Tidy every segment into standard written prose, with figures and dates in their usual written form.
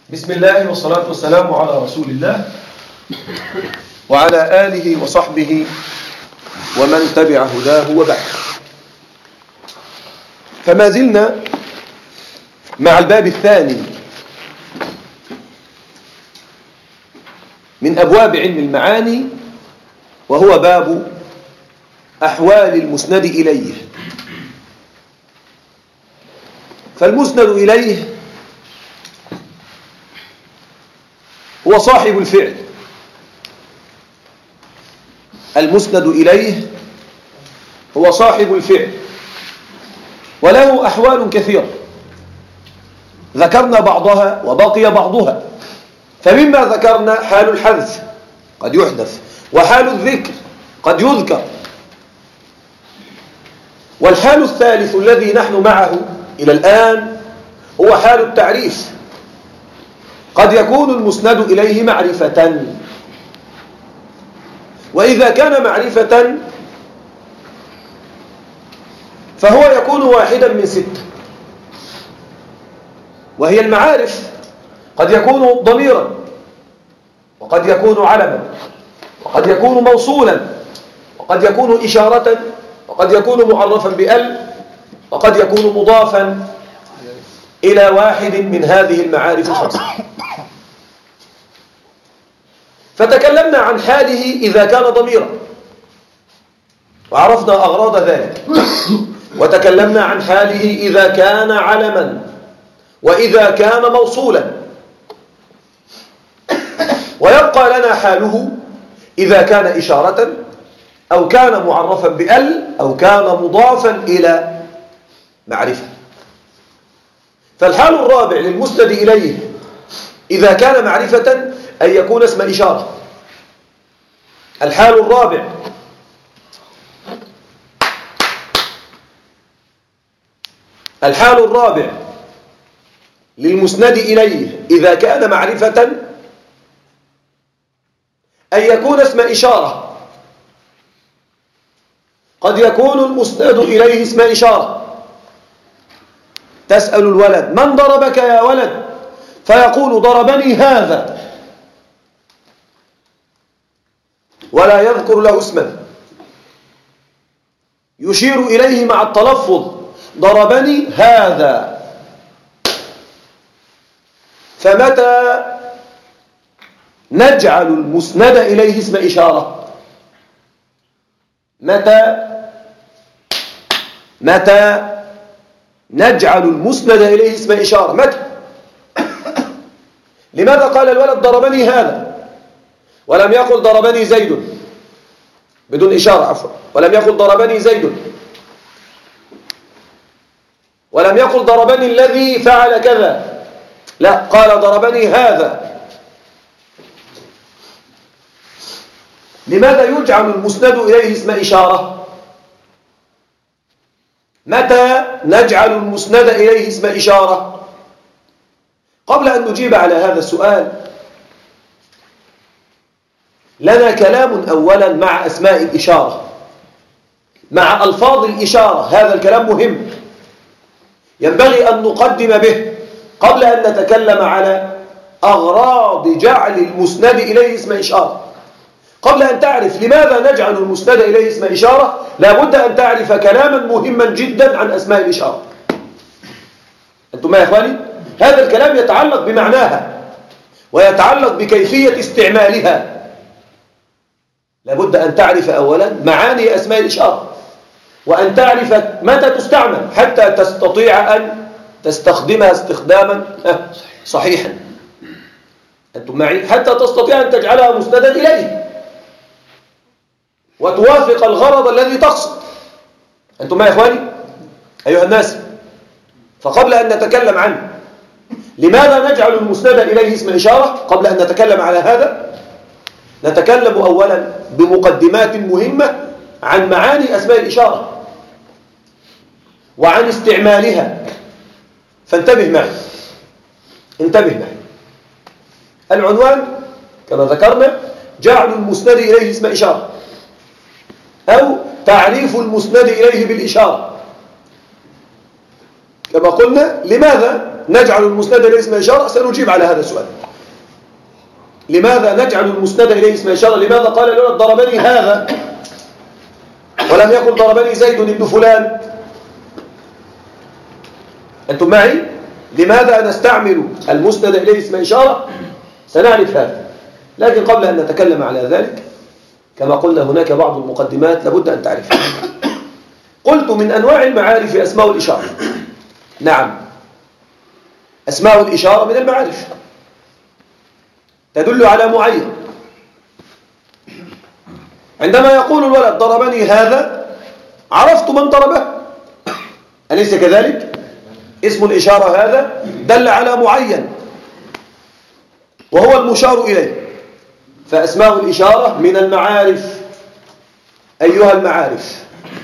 بسم الله والصلاة والسلام على رسول الله وعلى آله وصحبه ومن تبع هداه وبعد. فما زلنا مع الباب الثاني من أبواب علم المعاني، وهو باب أحوال المسند إليه. فالمسند إليه هو صاحب الفعل، المسند إليه هو صاحب الفعل، وله أحوال كثيرة ذكرنا بعضها وبقي بعضها. فمما ذكرنا حال الحذف قد يحذف، وحال الذكر قد يذكر، والحال الثالث الذي نحن معه إلى الآن هو حال التعريف. قد يكون المسند إليه معرفة، وإذا كان معرفة فهو يكون واحدا من 6، وهي المعارف قد يكون ضميرا، وقد يكون علما، وقد يكون موصولا، وقد يكون إشارة، وقد يكون معرفا بأل، وقد يكون مضافا إلى واحد من هذه المعارف الخمسة. فتكلمنا عن حاله إذا كان ضميرا وعرفنا أغراض ذلك، وتكلمنا عن حاله إذا كان علما وإذا كان موصولا، ويبقى لنا حاله إذا كان إشارة أو كان معرفا بأل أو كان مضافا إلى معرفة. فالحال الرابع للمسند إليه إذا كان معرفة أن يكون اسم إشارة. الحال الرابع للمسند إليه إذا كان معرفة أن يكون اسم إشارة. قد يكون المسند إليه اسم إشارة. تسأل الولد: من ضربك يا ولد؟ فيقول: ضربني هذا، ولا يذكر له اسما، يشير إليه مع التلفظ: ضربني هذا. فمتى نجعل المسند إليه اسم إشارة؟ متى نجعل المسند إليه اسم إشارة؟ متى؟ لماذا قال الولد ضربني هذا ولم يقل ضربني زيد بدون إشارة؟ عفوا، ولم يقل ضربني زيد، ولم يقل ضربني الذي فعل كذا، لا، قال ضربني هذا. لماذا يجعل المسند إليه اسم إشارة؟ متى نجعل المسند إليه اسم إشارة؟ قبل أن نجيب على هذا السؤال لنا كلام أولا مع أسماء الإشارة، مع ألفاظ الإشارة. هذا الكلام مهم، ينبغي أن نقدم به قبل أن نتكلم على أغراض جعل المسند إليه اسم إشارة. قبل أن تعرف لماذا نجعل المسند إليه اسم إشارة لابد أن تعرف كلاما مهما جدا عن أسماء الإشارة. أنتم ما يا إخواني؟ هذا الكلام يتعلق بمعناها ويتعلق بكيفية استعمالها. لابد أن تعرف أولا معاني أسماء الإشارة، وأن تعرف متى تستعمل حتى تستطيع أن تستخدمها استخداما صحيحا. أنتم معي؟ حتى تستطيع أن تجعلها مسندا إليه وتوافق الغرض الذي تقصد. أنتم معي يا إخواني؟ أيها الناس، فقبل أن نتكلم عن لماذا نجعل المسند إليه اسم إشارة، قبل أن نتكلم على هذا نتكلم أولا بمقدمات مهمة عن معاني أسماء الإشارة وعن استعمالها. فانتبه معي، انتبه معي. العنوان كما ذكرنا جعل المسند إليه اسم إشارة، أو تعريف المسند إليه بالإشارة. كما قلنا، لماذا نجعل المسند إليه اسم إشارة؟ سنجيب على هذا السؤال. لماذا نجعل المسند إليه اسم إشارة؟ لماذا قال الولد ضربني هذا ولم يقل ضربني زيد بن فلان؟ أنتم معي؟ لماذا نستعمل المسند إليه اسم إشارة؟ سنعرف هذا، لكن قبل أن نتكلم على ذلك كما قلنا هناك بعض المقدمات لابد أن تعرفها. قلت من أنواع المعارف أسماء الإشارة. نعم، أسماء الإشارة من المعارف تدل على معين. عندما يقول الولد ضربني هذا عرفت من ضربه، أليس كذلك؟ اسم الإشارة هذا دل على معين وهو المشار إليه. فأسماء الإشارة من المعارف أيها المعارف،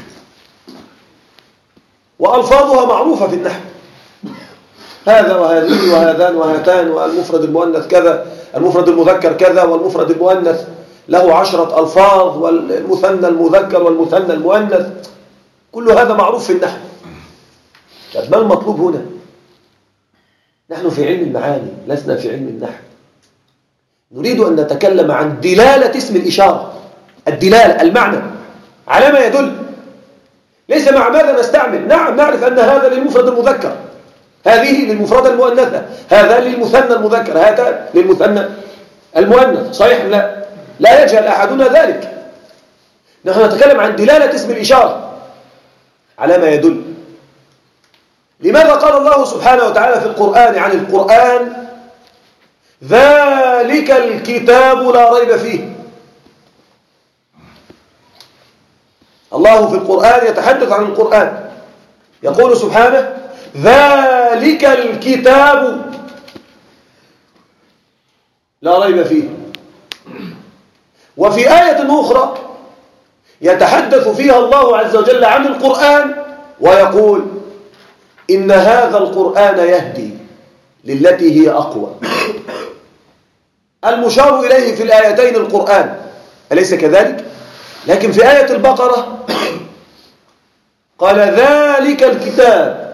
وألفاظها معروفة في النحو، هذا وهذه وهذان وهاتان، والمفرد المؤنث كذا، المفرد المذكر كذا، والمفرد المؤنث له 10 ألفاظ، والمثنى المذكر والمثنى المؤنث، كل هذا معروف في النحو. طب ما المطلوب هنا؟ نحن في علم المعاني لسنا في علم النحو. نريد أن نتكلم عن دلالة اسم الإشارة، الدلالة، المعنى على ما يدل، ليس مع ماذا نستعمل. نعم، نعرف أن هذا للمفرد المذكر، هذه للمفرد المؤنثة، هذا للمثنى المذكر، هذا للمثنى المؤنث، صحيح؟ لا يجهل أحدنا ذلك. نحن نتكلم عن دلالة اسم الإشارة على ما يدل. لماذا قال الله سبحانه وتعالى في القرآن عن القرآن ذلك الكتاب لا ريب فيه؟ الله في القرآن يتحدث عن القرآن، يقول سبحانه ذلك الكتاب لا ريب فيه. وفي آية أخرى يتحدث فيها الله عز وجل عن القرآن ويقول إن هذا القرآن يهدي للتي هي أقوى. المشار إليه في الآيتين القرآن، أليس كذلك؟ لكن في آية البقرة قال ذلك الكتاب،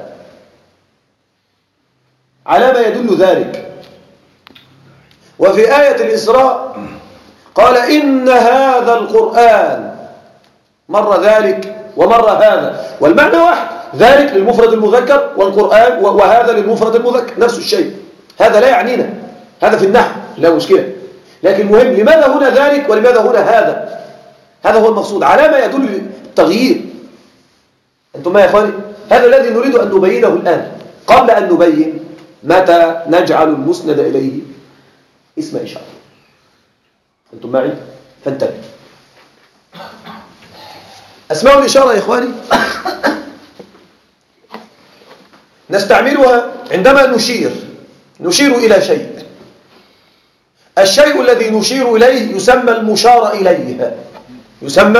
على ما يدل ذلك. وفي آية الإسراء قال إن هذا القرآن، مر ذلك ومر هذا، والمعنى واحد، ذلك للمفرد المذكر والقرآن وهذا للمفرد المذكر، نفس الشيء. هذا لا يعنينا، هذا في النحو لا مشكلة، لكن مهم لماذا هنا ذلك ولماذا هنا هذا؟ هذا هو المقصود، على ما يدل التغيير. أنتم ما يا إخواني؟ هذا الذي نريد أن نبينه الآن قبل أن نبين متى نجعل المسند إليه اسم إشارة. أنتم معي؟ فانتبه. أسماء الإشارة يا إخواني نستعملها عندما نشير إلى شيء. الشيء الذي نشير إليه يسمى المشار إليه، يسمى.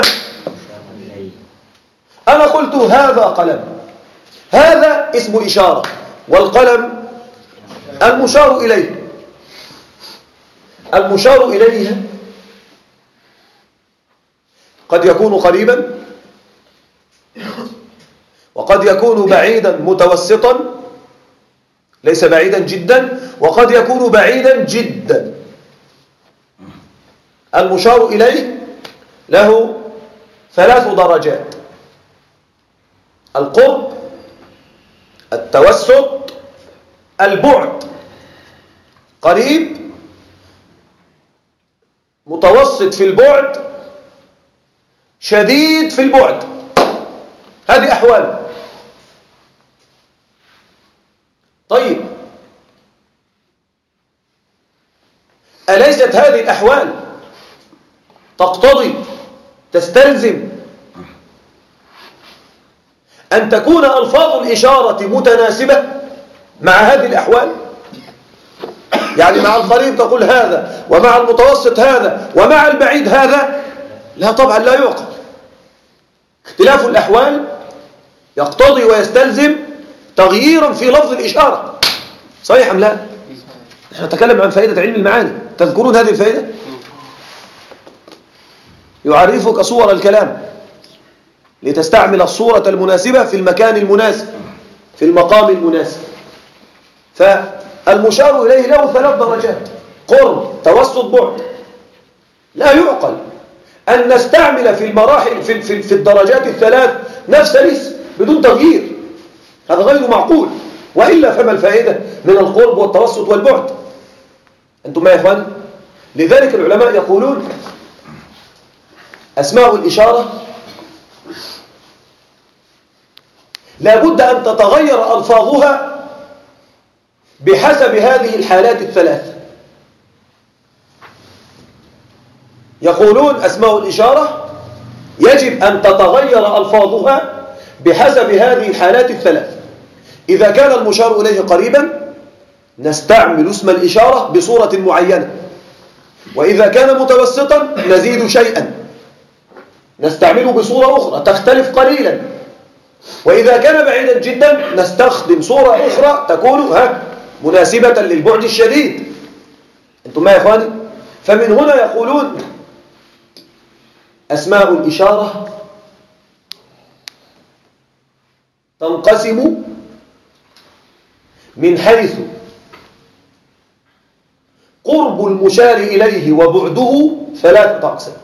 أنا قلت هذا قلم، هذا اسم إشارة، والقلم المشار إليه. المشار إليه قد يكون قريبا وقد يكون بعيدا متوسطا، ليس بعيدا جدا، وقد يكون بعيدا جدا. المشار إليه له 3 درجات: القرب، التوسط، البعد. قريب، متوسط في البعد، شديد في البعد. هذه أحوال. طيب، أليست هذه الأحوال تقتضي تستلزم أن تكون ألفاظ الإشارة متناسبة مع هذه الأحوال؟ يعني مع القريب تقول هذا، ومع المتوسط هذا، ومع البعيد هذا؟ لا طبعا، لا يعقل. اختلاف الأحوال يقتضي ويستلزم تغييرا في لفظ الإشارة، صحيح أم لا؟ نحن نتكلم عن فائدة علم المعاني، تذكرون هذه الفائدة؟ يعرفك صور الكلام لتستعمل الصورة المناسبة في المكان المناسب، في المقام المناسب. فالمشار إليه له 3 درجات: قرب، توسط، بعد. لا يعقل أن نستعمل في المراحل في الدرجات ال3 نفس الاسم بدون تغيير، هذا غير معقول. وإلا فما الفائدة من القرب والتوسط والبعد؟ أنتم ما يا إخواني؟ لذلك العلماء يقولون أسماء الإشارة لا بد أن تتغير ألفاظها بحسب هذه الحالات ال3. يقولون أسماء الإشارة يجب أن تتغير ألفاظها بحسب هذه الحالات ال3. إذا كان المشار إليه قريبا نستعمل اسم الإشارة بصورة معينة، وإذا كان متوسطا نزيد شيئا نستعمله بصورة أخرى تختلف قليلا، وإذا كان بعيدا جدا نستخدم صورة أخرى تكون مناسبة للبعد الشديد. أنتم ما يا إخواني؟ فمن هنا يقولون أسماء الإشارة تنقسم من حيث قرب المشار إليه وبعده 3 أقسام.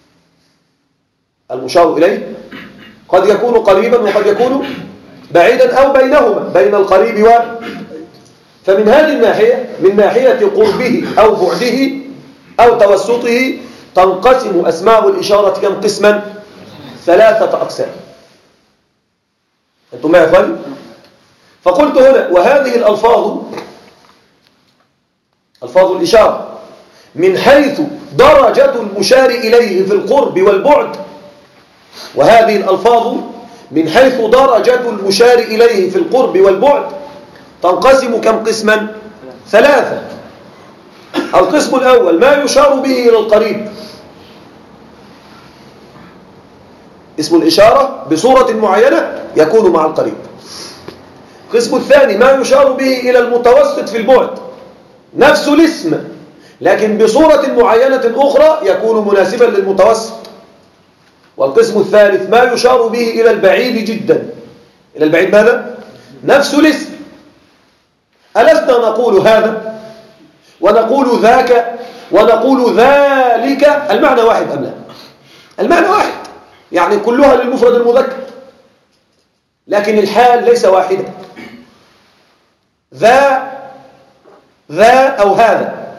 المشار إليه قد يكون قريبا وقد يكون بعيدا أو بينهما، بين القريب فمن هذه الناحية، من ناحية قربه أو بعده أو توسطه، تنقسم أسماء الإشارة كم قسما؟ 3 أقسام. أنتم ما يا أخواني؟ فقلت هنا وهذه الألفاظ ألفاظ الإشارة من حيث درجة المشار إليه في القرب والبعد، وهذه الألفاظ من حيث درجة المشار إليه في القرب والبعد تنقسم كم قسما؟ 3. القسم الأول ما يشار به إلى القريب، اسم الإشارة بصورة معينة يكون مع القريب. القسم الثاني ما يشار به إلى المتوسط في البعد، نفس الاسم لكن بصورة معينة أخرى يكون مناسبا للمتوسط. والقسم الثالث ما يشار به إلى البعيد جدا. إلى البعيد ماذا؟ نفس الاسم. ألسنا نقول هذا ونقول ذاك ونقول ذلك المعنى واحد أم لا؟ المعنى واحد، يعني كلها للمفرد المذكر، لكن الحال ليس واحدة. ذا أو هذا،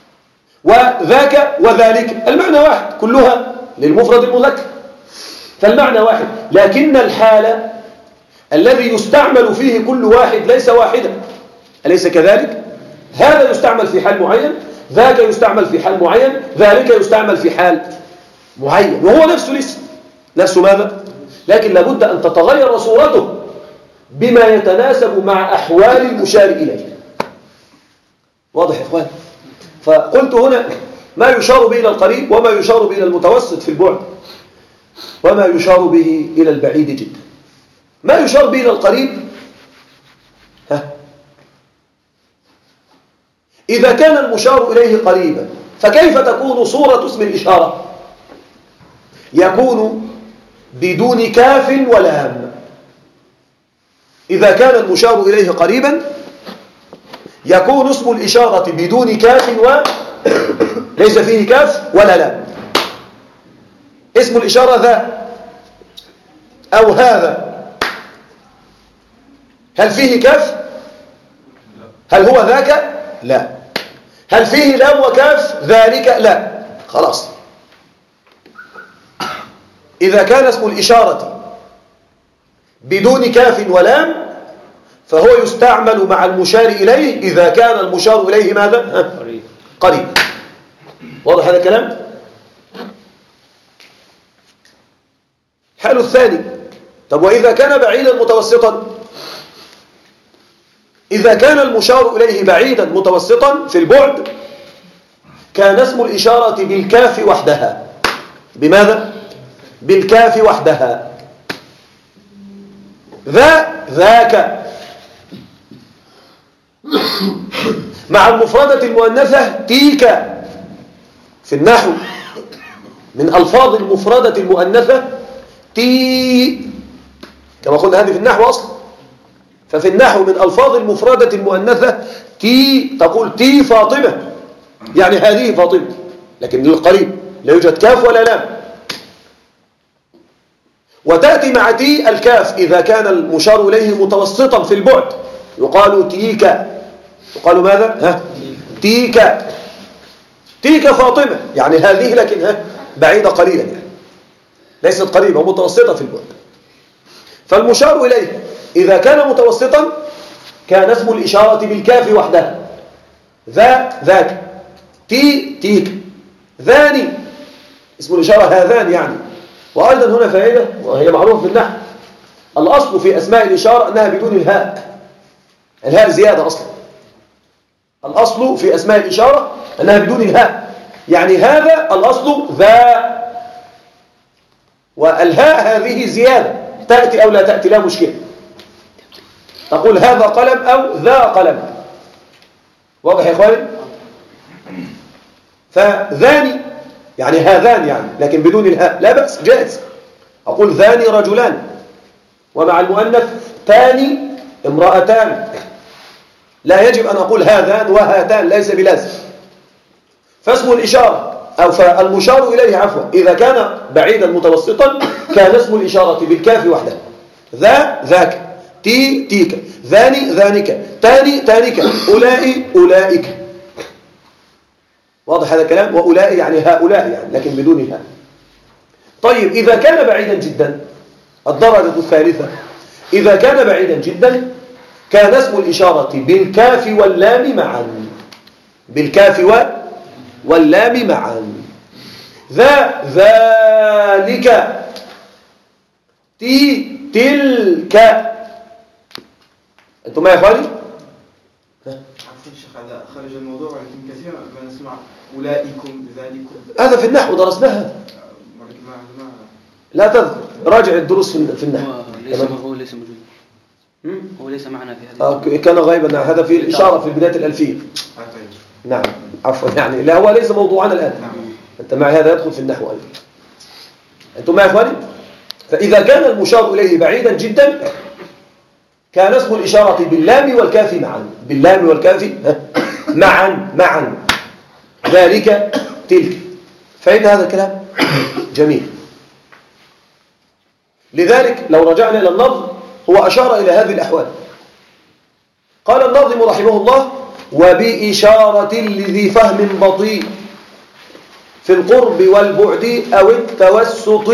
وذاك وذلك المعنى واحد، كلها للمفرد المذكر، فالمعنى واحد، لكن الحال الذي يستعمل فيه كل واحد ليس واحدا. أليس كذلك؟ هذا يستعمل في حال معين، ذاك يستعمل في حال معين، ذلك يستعمل في حال معين، وهو نفس الاسم، نفس ماذا؟ لكن لابد أن تتغير صورته بما يتناسب مع أحوال المشار إليه. واضح يا إخوان؟ فقلت هنا ما يشار به إلى القريب، وما يشار به إلى المتوسط في البعد، وما يشار به إلى البعيد جدا. ما يشار به إلى القريب إذا كان المشار إليه قريبا فكيف تكون صورة اسم الإشارة؟ يكون بدون كاف ولام. إذا كان المشار إليه قريبا يكون اسم الإشارة بدون كاف وليس فيه كاف ولا لام. اسم الإشارة ذا أو هذا، هل فيه كاف؟ هل هو ذاك؟ لا. هل فيه لام وكاف؟ ذلك؟ لا. خلاص. إذا كان اسم الإشارة بدون كاف ولام فهو يستعمل مع المشار إليه إذا كان المشار إليه ماذا؟ قريب. واضح هذا الكلام؟ الحال الثاني، طب وإذا كان بعيدا متوسطا؟ إذا كان المشار إليه بعيدا متوسطا في البعد كان اسم الإشارة بالكاف وحدها. بماذا؟ بالكاف وحدها. ذاك مع المفردة المؤنثة تيك. في النحو من ألفاظ المفردة المؤنثة تي، كما قلنا هذه في النحو أصلا. ففي النحو من ألفاظ المفردة المؤنثة تي، تقول تي فاطمة، يعني هذه فاطمة، لكن للقريب لا يوجد كاف ولا لام. وتأتي مع تي الكاف إذا كان المشار إليه متوسطا في البعد، يقال تيك، يقال ماذا؟ تيك، تيك فاطمة، يعني هذه لكن بعيدة قليلا، يعني ليست قريبة ومتوسطة في البعد. فالمشار إليه إذا كان متوسطا كان اسم الإشارة بالكاف وحدها، ذا ذاك، تي تيك، ذاني اسم الإشارة هذان يعني. وأيضا هنا فائدة وهي معروفة في النحو، الأصل في أسماء الإشارة أنها بدون الهاء، الهاء زيادة أصلا. الأصل في أسماء الإشارة أنها بدون الهاء، يعني هذا الأصل ذا، والهاء هذه زيادة تأتي أو لا تأتي لا مشكلة، تقول هذا قلم أو ذا قلم. واضح يا إخواني؟ فذاني يعني هذان يعني، لكن بدون الهاء لا بأس، جائز. أقول ذاني رجلان، ومع المؤنث ثاني امرأتان، لا يجب أن أقول هذان وهاتان، ليس بلازم. فاسم الإشارة أو فالمشار إليه عفوا إذا كان بعيدا متوسطا كان اسم الإشارة بالكاف وحده، ذا ذاك، تي تيك، ذاني ذانك، تاني تانك، أولئي أولئك. واضح هذا الكلام؟ وأولئي يعني هؤلاء يعني، لكن بدون الهاء. طيب إذا كان بعيدا جدا، الدرجة الثالثة، إذا كان بعيدا جدا كان اسم الإشارة بالكاف واللام معا، بالكاف واللام معا، ذا ذلك، تي تلك. أنتم ما يا إخواني؟ عارفين الشيخ هذا خارج الموضوع، ولكن كثيرا ما نسمع أولئكم ذلكم، هذا في النحو درسناها، لا تذكر، راجع الدروس في النحو. هو ليس موجود، هو ليس معنا في هذا، كان غائبا. هذا في الإشارة في بداية الألفية. نعم عفوا، يعني لا هو ليس موضوعنا الآن. أنت معي هذا يدخل في النحو أيضا. أنتم معي إخواني؟ فإذا كان المشار إليه بعيدا جدا كان اسم الإشارة باللام والكاف معا، باللام والكاف معا، ذلك تلك. فإن هذا الكلام جميل. لذلك لو رجعنا إلى النظم هو أشار إلى هذه الأحوال. قال الناظم رحمه الله: وبإشارة لذي فهم بطيء في القرب والبعد أو التوسط.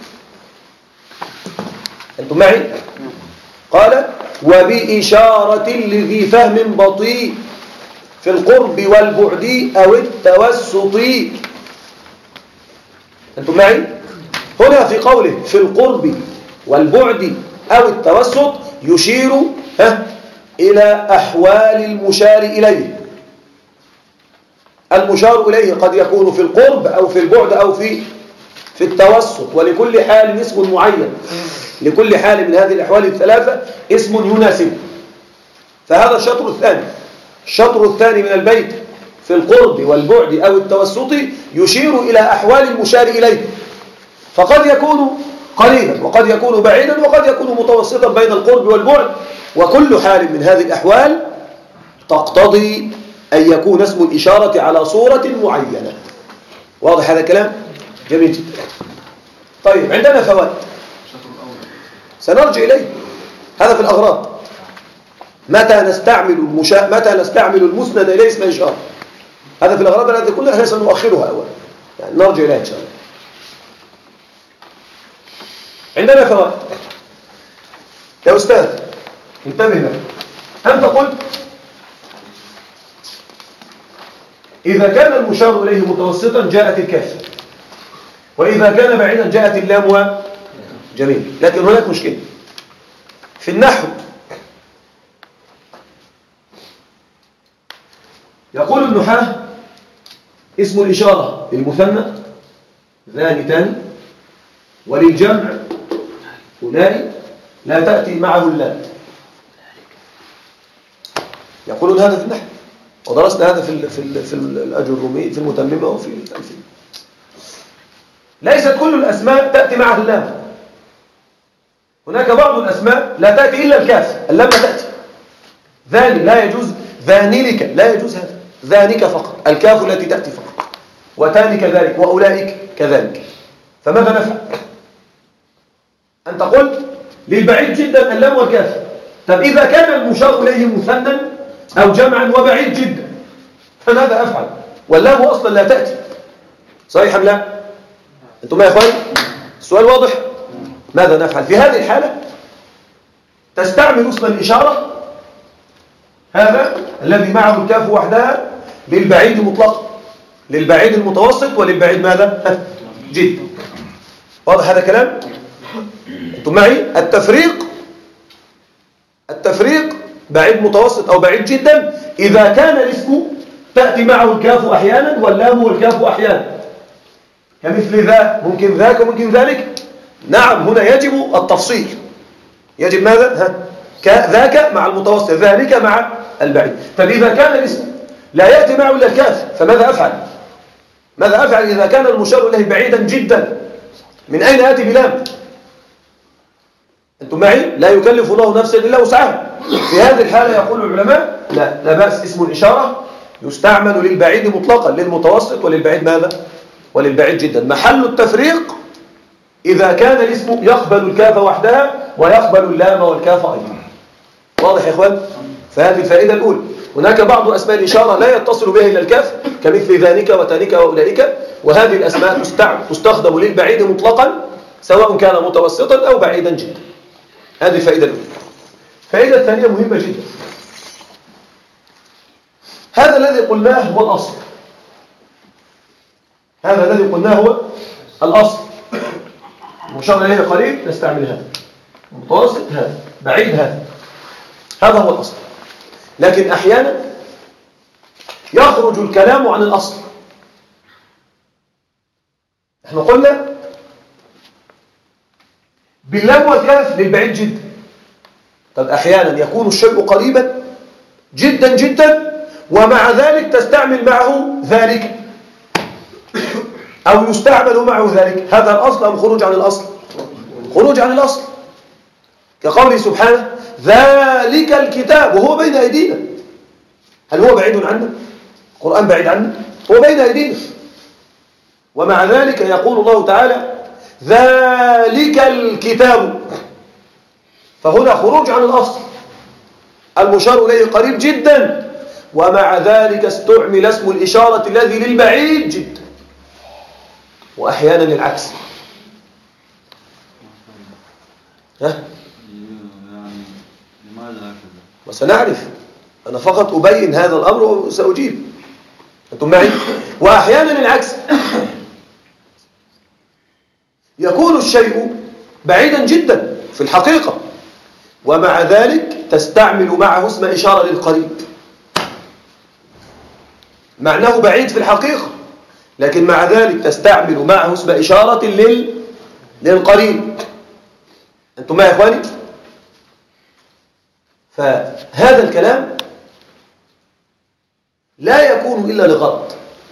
أنتم معي؟ قال: وبإشارة لذي فهم بطيء في القرب والبعد أو التوسط. أنتم معي؟ هنا في قوله في القرب والبعد أو التوسط يشير إلى أحوال المشار إليه. المشار إليه قد يكون في القرب أو في البعد أو في التوسط، ولكل حال اسم معين، لكل حال من هذه الأحوال الثلاثة اسم يناسب. فهذا الشطر الثاني. الشطر الثاني من البيت في القرب والبعد أو التوسط يشير إلى أحوال المشار إليه، فقد يكون قريبا وقد يكون بعيدا وقد يكون متوسطا بين القرب والبعد، وكل حال من هذه الأحوال تقتضي أن يكون اسم الإشارة على صورة معينة. واضح هذا الكلام؟ جميل جدا. طيب عندنا فوائد سنرجع إليه. هذا في الأغراض. متى نستعمل المسند إليه اسم إشارة؟ هذا في الأغراض التي كلها سنؤخرها أولا، يعني نرجع إليها إن شاء الله. عندنا فوائد يا أستاذ، انتبه لك. أنت قلت إذا كان المشار إليه متوسطا جاءت الكاف، وإذا كان بعيدا جاءت اللام. جميل. لكن هناك مشكلة في النحو. يقول النحاة اسم الإشارة للمثنى ذاني تاني، وللجمع أولئي لا تأتي معه اللام. يقولون هذا في النحو، ودرسنا هذا في الأجرومي، في المتممة وفي الألفية. ليست كل الأسماء تأتي معها اللام. هناك بعض الأسماء لا تأتي إلا الكاف، اللام تأتي. ذاني لا يجوز، ذانلك لا يجوز هذا، ذانك فقط، الكاف التي تأتي فقط. وتاني كذلك، وأولئك كذلك. فماذا نفعل؟ أنت قلت للبعيد جدا اللام والكاف. طب إذا كان المشار إليه مثنى أو جمعا وبعيد جدا فماذا أفعل؟ واللام أصلا لا تأتي، صحيح أم لا؟ أنتم يا إخواني؟ السؤال واضح؟ ماذا نفعل؟ في هذه الحالة تستعمل اسم الإشارة هذا الذي معه الكاف وحدها للبعيد مطلقا، للبعيد المتوسط وللبعيد ماذا؟ جد. واضح هذا كلام؟ أنتم معي؟ التفريق بعيد متوسط أو بعيد جدا إذا كان الاسم تأتي معه الكاف أحيانا واللام والكاف أحيانا، كمثل ذا، ممكن ذاك وممكن ذلك. نعم، هنا يجب التفصيل. يجب ماذا؟ ذاك مع المتوسط، ذلك مع البعيد. فإذا كان الاسم لا يأتي معه إلا الكاف فماذا أفعل؟ ماذا أفعل إذا كان المشار إليه بعيدا جدا؟ من أين آتي بلام؟ أنتم معي؟ لا يكلف الله نفسا إلا وسعها. في هذه الحالة يقول العلماء لا بأس، اسم الإشارة يستعمل للبعيد مطلقا، للمتوسط وللبعيد ماذا؟ وللبعيد جدا. محل التفريق إذا كان الاسم يقبل الكاف وحدها ويقبل اللام والكاف أيضا. واضح يا إخوان؟ فهذه الفائدة الأولى. هناك بعض أسماء الإشارة لا يتصل بها إلا الكاف، كمثل ذانك وتانك وأولئك، وهذه الأسماء تستخدم للبعيد مطلقا سواء كان متوسطا أو بعيدا جدا. هذه الفائدة الأولى. الفائدة الثانية مهمة جدا. هذا الذي قلناه هو الأصل. هذا الذي قلناه هو الأصل. مشار إليه قريب نستعمل هذا، متوسط هذا، بعيد هذا هو الأصل. لكن أحيانا يخرج الكلام عن الأصل. احنا قلنا باللام والكاف للبعيد جدا. طب أحيانا يكون الشيء قريبا جدا جدا ومع ذلك تستعمل معه ذلك أو يستعمل معه ذلك. هذا الأصل أم خروج عن الأصل؟ خروج عن الأصل، كقوله سبحانه ذلك الكتاب وهو بين أيدينا. هل هو بعيد عنا؟ القرآن بعيد عنا؟ هو بين أيدينا. ومع ذلك يقول الله تعالى ذلك الكتاب، فهنا خروج عن الأصل. المشار إليه قريب جدا ومع ذلك استعمل اسم الإشارة الذي للبعيد جدا، وأحيانا العكس. يعني لماذا هكذا؟ وسنعرف. أنا فقط أبين هذا الأمر وسأجيب. أنتم معي؟ وأحيانا العكس، يكون الشيء بعيدا جدا في الحقيقة ومع ذلك تستعمل معه اسم إشارة للقريب، معناه بعيد في الحقيقة لكن مع ذلك تستعمل معه اسم إشارة للقريب. أنتم معي يا إخواني؟ فهذا الكلام لا يكون إلا لغرض.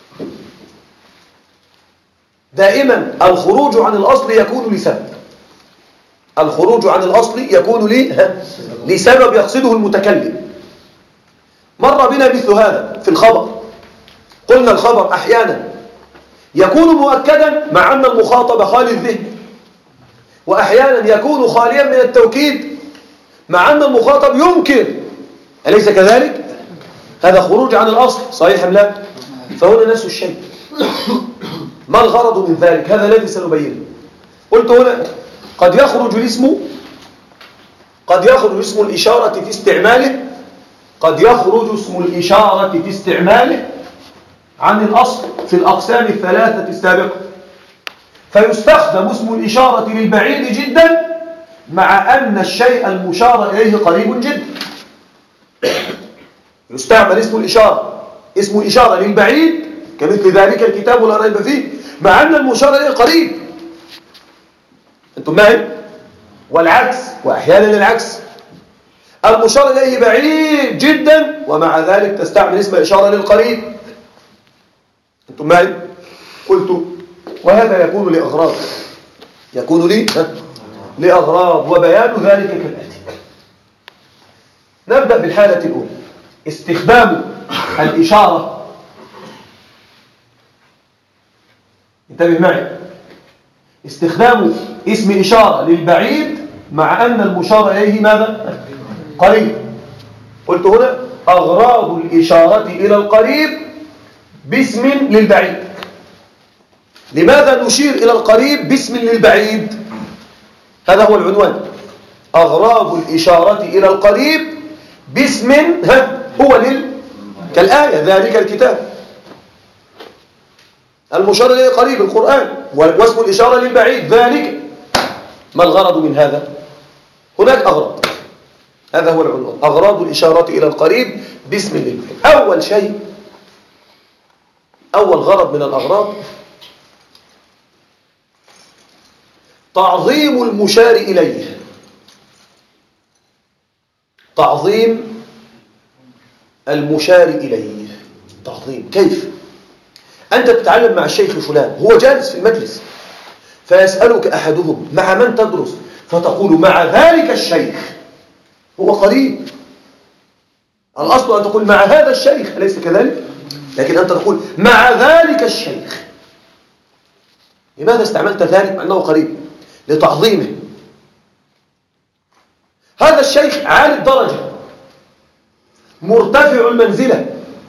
دائما الخروج عن الأصل يكون لسبب. الخروج عن الأصل يكون لسبب يقصده المتكلم. مر بنا مثل هذا في الخبر. قلنا الخبر أحيانا يكون مؤكدا مع أن المخاطب خالي الذهن، وأحيانا يكون خاليا من التوكيد مع أن المخاطب ينكر. أليس كذلك؟ هذا خروج عن الأصل، صحيح أم لا؟ فهنا نفس الشيء. ما الغرض من ذلك؟ هذا الذي سنبينه. قلت هنا قد يخرج اسم الإشارة في استعماله، قد يخرج اسم الإشارة في استعماله عن الأصل في الأقسام الثلاثة السابقة، فيستخدم اسم الإشارة للبعيد جدا مع أن الشيء المشار إليه قريب جدا. يستعمل اسم الإشارة للبعيد كمثل ذلك الكتاب لا ريب فيه مع أن المشار إليه قريب. أنتم معي؟ والعكس، وأحيانا العكس، المشار إليه بعيد جدا ومع ذلك تستعمل اسم إشارة للقريب. أنتم معي؟ قلت وهذا يكون لأغراض، يكون لأغراض، وبيان ذلك كالآتي. نبدأ بالحالة الأولى، استخدام الإشارة. انتبه معي، استخدام اسم إشارة للبعيد مع أن المشار إليه ماذا؟ قريب. قلت هنا أغراض الإشارة إلى القريب باسم للبعيد. لماذا نشير إلى القريب باسم للبعيد؟ هذا هو العنوان، أغراض الإشارة إلى القريب باسم هو كالآية ذلك الكتاب. المشار إليه قريب القرآن، واسم الإشارة للبعيد ذلك. ما الغرض من هذا؟ هناك أغراض، هذا هو العنوان، أغراض الإشارة إلى القريب باسم للبعيد. أول شيء، أول غرض من الأغراض تعظيم المشار إليه. تعظيم المشار إليه. تعظيم كيف؟ أنت تتعلم مع الشيخ فلان، هو جالس في المجلس، فيسألك أحدهم مع من تدرس، فتقول مع ذلك الشيخ، هو قريب. الأصل أن تقول مع هذا الشيخ، أليس كذلك؟ لكن أنت تقول مع ذلك الشيخ. لماذا استعملت ذلك مع أنه قريب؟ لتعظيمه. هذا الشيخ عالي الدرجة، مرتفع المنزلة،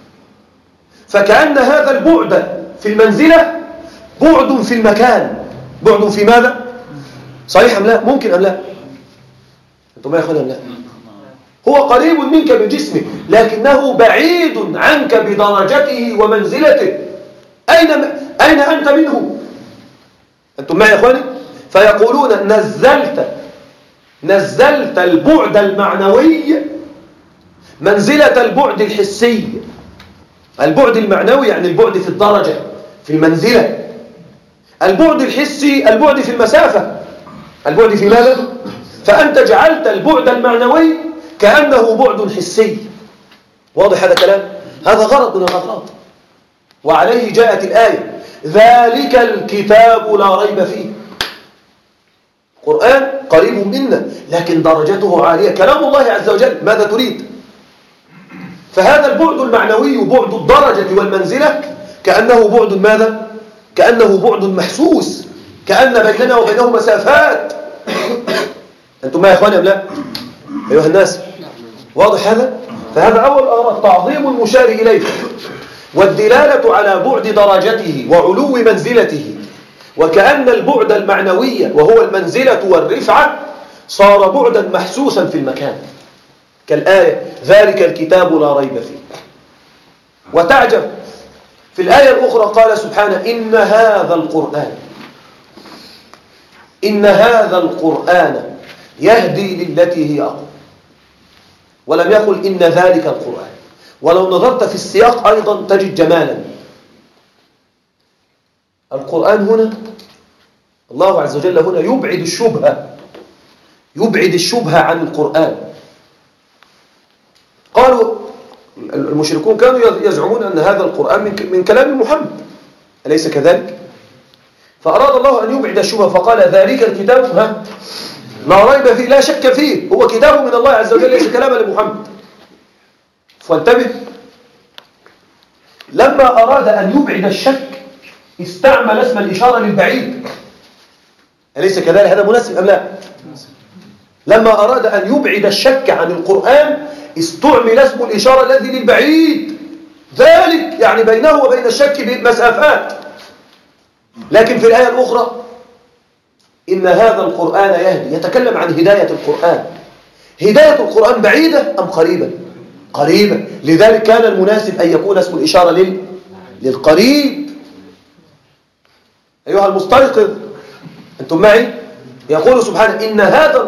فكأن هذا البعد في المنزلة بعد في المكان. بعد في ماذا؟ صحيح أم لا؟ ممكن أم لا؟ أنتم ما يخوان أم لا؟ هو قريب منك بجسمه، لكنه بعيد عنك بدرجته ومنزلته. أين أنت منه؟ أنتم معي يا إخواني؟ فيقولون نزلت البعد المعنوي منزلة البعد الحسي. البعد المعنوي يعني البعد في الدرجة، في المنزلة. البعد الحسي البعد في المسافة. البعد في ماذا؟ فأنت جعلت البعد المعنوي كأنه بعد حسي. واضح هذا كلام؟ هذا غرض من الأغراض، وعليه جاءت الآية ذلك الكتاب لا ريب فيه. القرآن قريب منا لكن درجته عالية، كلام الله عز وجل. ماذا تريد؟ فهذا البعد المعنوي بعد الدرجة والمنزلة كأنه بعد ماذا؟ كأنه بعد محسوس، كأن بيننا وبينه مسافات. أنتم ما يا إخواني أم لا؟ أيها الناس، واضح هذا؟ فهذا أول أغراض، تعظيم المشار إليه والدلالة على بعد درجته وعلو منزلته، وكأن البعد المعنوي وهو المنزلة والرفعة صار بعدا محسوسا في المكان، كالآية ذلك الكتاب لا ريب فيه. وتعجب في الآية الأخرى قال سبحانه إن هذا القرآن يهدي للتي هي أقوم، ولم يقل إن ذلك القرآن. ولو نظرت في السياق أيضا تجد جمالا. القرآن هنا الله عز وجل هنا يبعد الشبهة عن القرآن. قالوا المشركون كانوا يزعمون أن هذا القرآن من كلام محمد، أليس كذلك؟ فأراد الله أن يبعد الشبهة فقال ذلك الكتاب لا ريب فيه، لا شك فيه، هو كتاب من الله عز وجل ليس كلاما لمحمد. فانتبه، لما أراد أن يبعد الشك استعمل اسم الإشارة للبعيد، أليس كذلك؟ هذا مناسب أم لا؟ لما أراد أن يبعد الشك عن القرآن استعمل اسم الإشارة الذي للبعيد، ذلك يعني بينه وبين الشك بمسافات. لكن في الآية الأخرى إن هذا القرآن يهدي، يتكلم عن هداية القرآن. هداية القرآن بعيدة أم قريبة؟ قريبة، لذلك كان المناسب أن يكون اسم الإشارة للقريب. أيها المستيقظ، أنتم معي؟ يقول سبحانه إن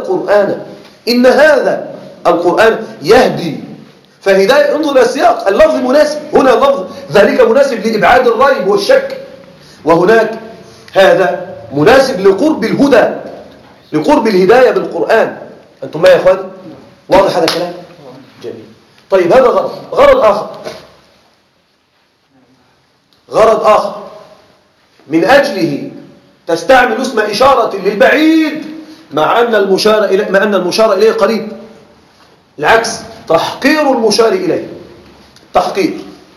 هذا القرآن يهدي. فهداية، انظر إلى السياق، اللفظ مناسب، هنا اللفظ ذلك مناسب لإبعاد الريب والشك، وهناك هذا مناسب لقرب الهدى، لقرب الهداية بالقرآن. أنتم معي يا أخواني؟ واضح هذا الكلام؟ جميل. طيب هذا غرض آخر من أجله تستعمل اسم إشارة للبعيد مع أن المشار إليه قريب. العكس، تحقير المشار إليه، تحقير.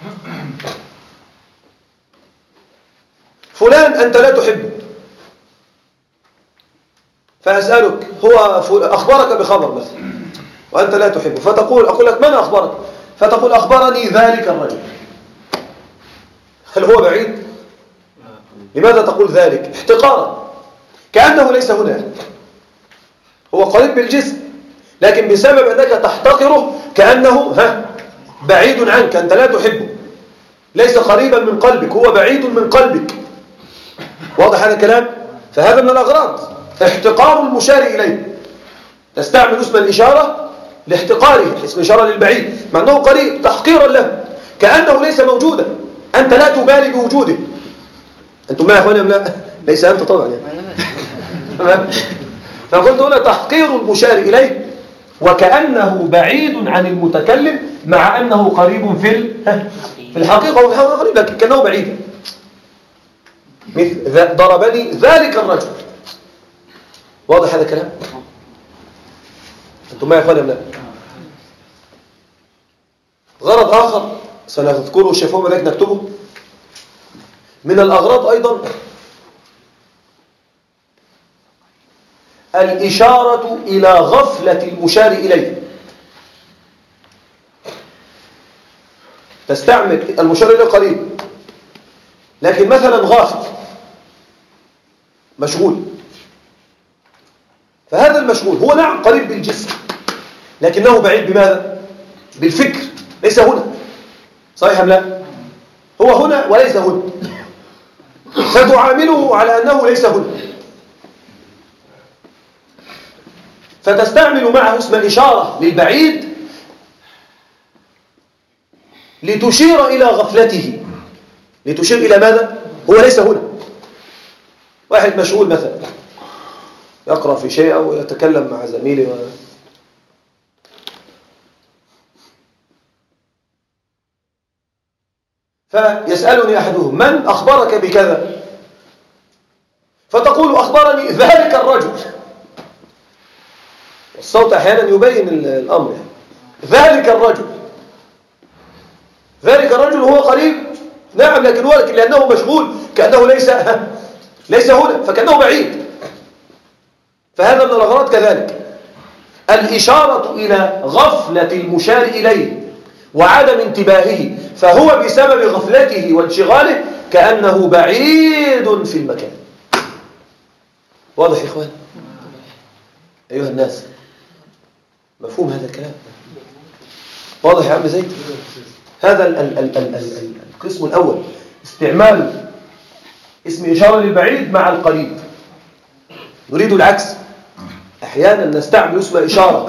فلان أنت لا تحبه، فأسألك هو أخبرك بخبر مثلا وأنت لا تحبه، أقول لك من أخبرك؟ فتقول أخبرني ذلك الرجل. هل هو بعيد؟ لماذا تقول ذلك؟ احتقارا، كأنه ليس هنا. هو قريب بالجسم، لكن بسبب أنك تحتقره كأنه بعيد عنك، أنت لا تحبه، ليس قريبا من قلبك، هو بعيد من قلبك. واضح هذا الكلام؟ فهذا من الأغراض، احتقار المشار إليه. تستعمل اسم الإشارة لاحتقاره، اسم إشارة للبعيد مع أنه قريب، تحقيرا له كأنه ليس موجودا، أنت لا تبالي بوجوده. أنتم معي يا أخواني أم لا؟ ليس أنت طبعا يعني. فقلت هنا تحقير المشار إليه وكأنه بعيد عن المتكلم مع أنه قريب في الحقيقة، وفي الحقيقة قريب لكن كأنه بعيد. مثل ضربني ذلك الرجل. واضح هذا الكلام؟ أنتم معي يا أخواني أم لا؟ غرض آخر سنذكره شافوه ذلك نكتبه من الأغراض أيضا الإشارة إلى غفلة المشار إليه. تستعمل المشار إليه قريب لكن مثلا غافل مشغول، فهذا المشغول هو نعم قريب بالجسم لكنه بعيد بماذا؟ بالفكر، ليس هنا. صحيح أم لا؟ هو هنا وليس هنا، فتعامله على أنه ليس هنا، فتستعمل معه اسم الإشارة للبعيد لتشير إلى غفلته، لتشير إلى ماذا؟ هو ليس هنا. واحد مشغول مثلا يقرأ في شيء أو يتكلم مع زميله فيسألني أحدهم من أخبرك بكذا؟ فتقول أخبرني ذلك الرجل. الصوت أحيانا يبين الأمر يعني. ذلك الرجل، ذلك الرجل هو قريب نعم لكن لأنه مشغول كأنه ليس هنا، فكأنه بعيد. فهذا من الأغراض كذلك الإشارة إلى غفلة المشار إليه وعدم انتباهه، فهو بسبب غفلته وانشغاله كأنه بعيد في المكان. واضح يا إخوان؟ أيها الناس، مفهوم هذا الكلام؟ واضح يا عم زيد؟ هذا القسم الأول، استعمال اسم إشارة للبعيد مع القريب. نريد العكس، أحيانا نستعمل اسم إشارة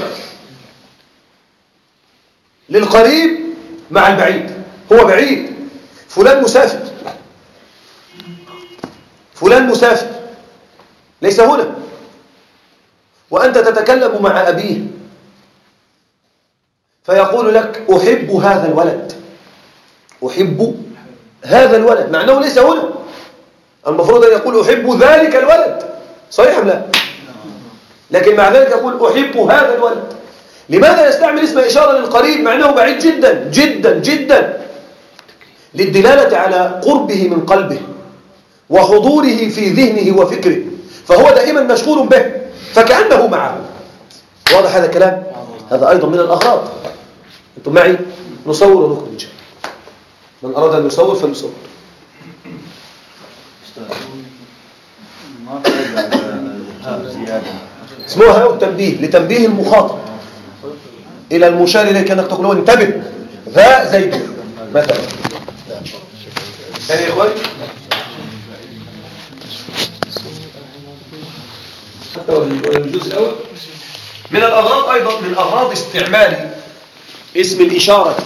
للقريب مع البعيد. هو بعيد، فلان مسافر، فلان مسافر ليس هنا، وأنت تتكلم مع أبيه فيقول لك أحب هذا الولد، أحب هذا الولد، مع أنه ليس هنا. المفروض أن يقول أحب ذلك الولد، صحيح أم لا؟ لكن مع ذلك يقول أحب هذا الولد. لماذا يستعمل اسم إشارة للقريب مع أنه بعيد جدا جدا جدا؟ للدلالة على قربه من قلبه وحضوره في ذهنه وفكره، فهو دائما مشغول به فكأنه معه. واضح هذا الكلام؟ هذا أيضا من الأغراض. أنتم معي؟ نصور ونكمل إن شاء الله. من أراد أن يصور فليصور. اسمها التنبيه، لتنبيه المخاطب إلى المشار إليه، كأنك تقول له انتبه ذا زيد مثلا. ثاني يا إخواني، الجزء الأول من الأغراض أيضا، من أغراض استعمال اسم الإشارة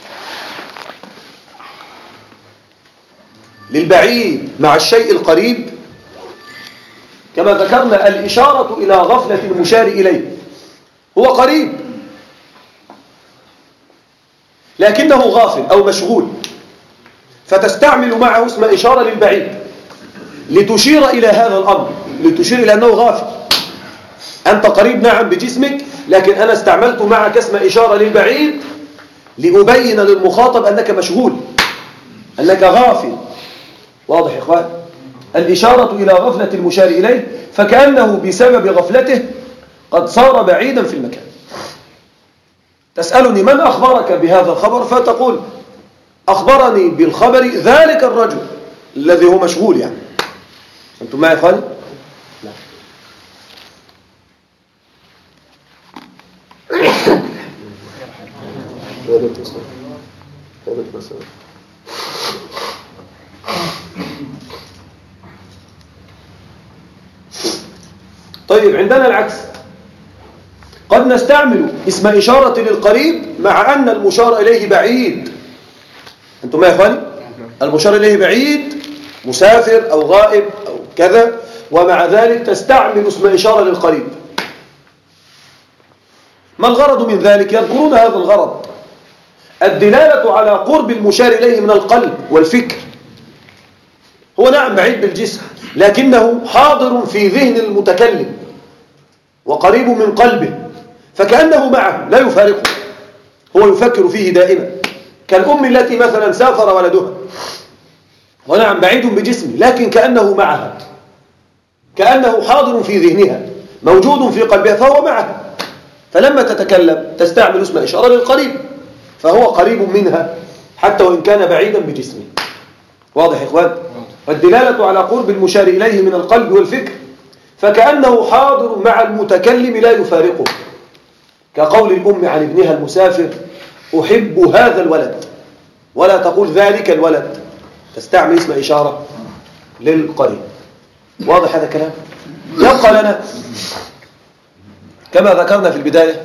للبعيد مع الشيء القريب، كما ذكرنا الإشارة إلى غفلة المشار إليه. هو قريب لكنه غافل أو مشغول، فتستعمل معه اسم إشارة للبعيد لتشير إلى هذا الأمر، لتشير إلى أنه غافل. أنت قريب نعم بجسمك، لكن أنا استعملت معك اسم إشارة للبعيد لأبين للمخاطب أنك مشغول، أنك غافل. واضح يا إخوان؟ الإشارة إلى غفلة المشار إليه، فكأنه بسبب غفلته قد صار بعيدا في المكان. تسألني من أخبرك بهذا الخبر، فتقول أخبرني بالخبر ذلك الرجل الذي هو مشغول. يعني أنتم معي يا إخواني؟ لا. طيب عندنا العكس، قد نستعمل اسم إشارة للقريب مع أن المشار إليه بعيد. أنتم يا إخواني؟ المشار إليه بعيد، مسافر أو غائب أو كذا، ومع ذلك تستعمل اسم إشارة للقريب. ما الغرض من ذلك؟ يذكرون هذا الغرض: الدلالة على قرب المشار إليه من القلب والفكر. هو نعم بعيد بالجسم، لكنه حاضر في ذهن المتكلم وقريب من قلبه، فكأنه معه لا يفارقه، هو يفكر فيه دائما. كالأم التي مثلا سافر ولدها ونعم بعيد بجسمه، لكن كأنه معها، كأنه حاضر في ذهنها موجود في قلبها، فهو معها. فلما تتكلم تستعمل اسم إشارة للقريب، فهو قريب منها حتى وإن كان بعيدا بجسمه. واضح يا إخوان؟ والدلالة على قرب المشار إليه من القلب والفكر، فكأنه حاضر مع المتكلم لا يفارقه، كقول الأم عن ابنها المسافر: أحب هذا الولد، ولا تقول ذلك الولد، تستعمل اسم إشارة للقريب. واضح هذا الكلام؟ يبقى لنا كما ذكرنا في البداية،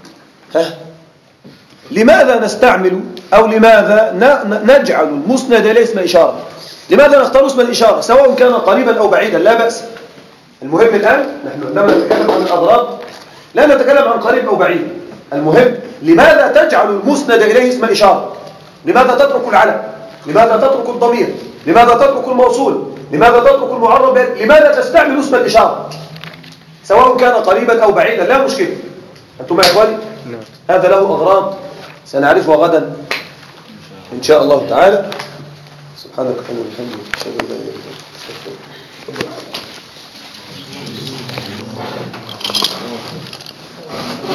لماذا نستعمل أو لماذا نجعل المسند إليه اسم إشارة؟ لماذا نختار اسم الإشارة سواء كان قريبا أو بعيدا؟ لا بأس. المهم الآن نحن عندما نتكلم عن الأضرار لا نتكلم عن قريب أو بعيد. المهم لماذا تجعل المسند إليه اسم إشارة؟ لماذا تترك العلم؟ لماذا تترك الضمير؟ لماذا تترك الموصول؟ لماذا تترك المعرب؟ لماذا تستعمل اسم الإشارة سواء كان قريبا أو بعيدا؟ لا مشكلة. أنتم يا إخواني؟ هذا له أغراض سنعرفها غدا إن شاء الله تعالى. سبحانك اللهم وبحمدك أشهد أن لا إله إلا أنت.